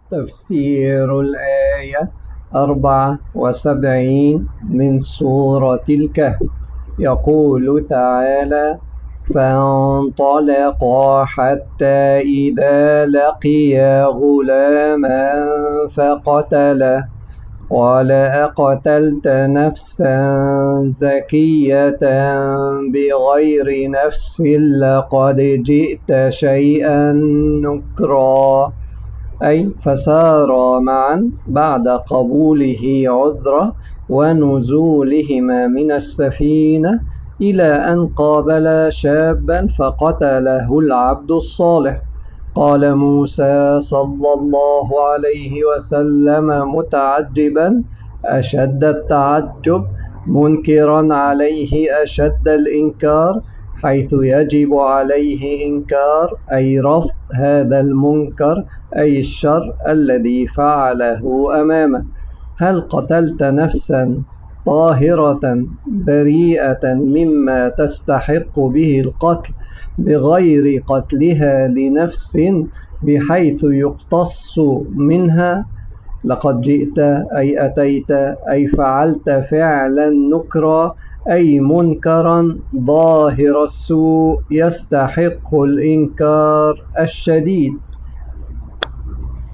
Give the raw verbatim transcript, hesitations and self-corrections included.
تفسير الآية أربعة وسبعين من سورة الكهف. يقول تعالى: فانطلقا حتى إذا لقيا غلاما فقتله قال أقتلت نفسا زكية بغير نفس لقد جئت شيئا نكرا. أي فسارا معا بعد قبوله عذره ونزولهما من السفينة إلى أن قابلا شابا فقتله العبد الصالح. قال موسى صلى الله عليه وسلم متعجبا أشد التعجب، منكرا عليه أشد الإنكار، حيث يجب عليه إنكار أي رفض هذا المنكر أي الشر الذي فعله أمامه. هل قتلت نفسا طاهرة بريئة مما تستحق به القتل بغير قتلها لنفس بحيث يقتص منها؟ لقد جئت أي أتيت أي فعلت فعلا نكرا أي منكرا ظاهر السوء يستحق الإنكار الشديد.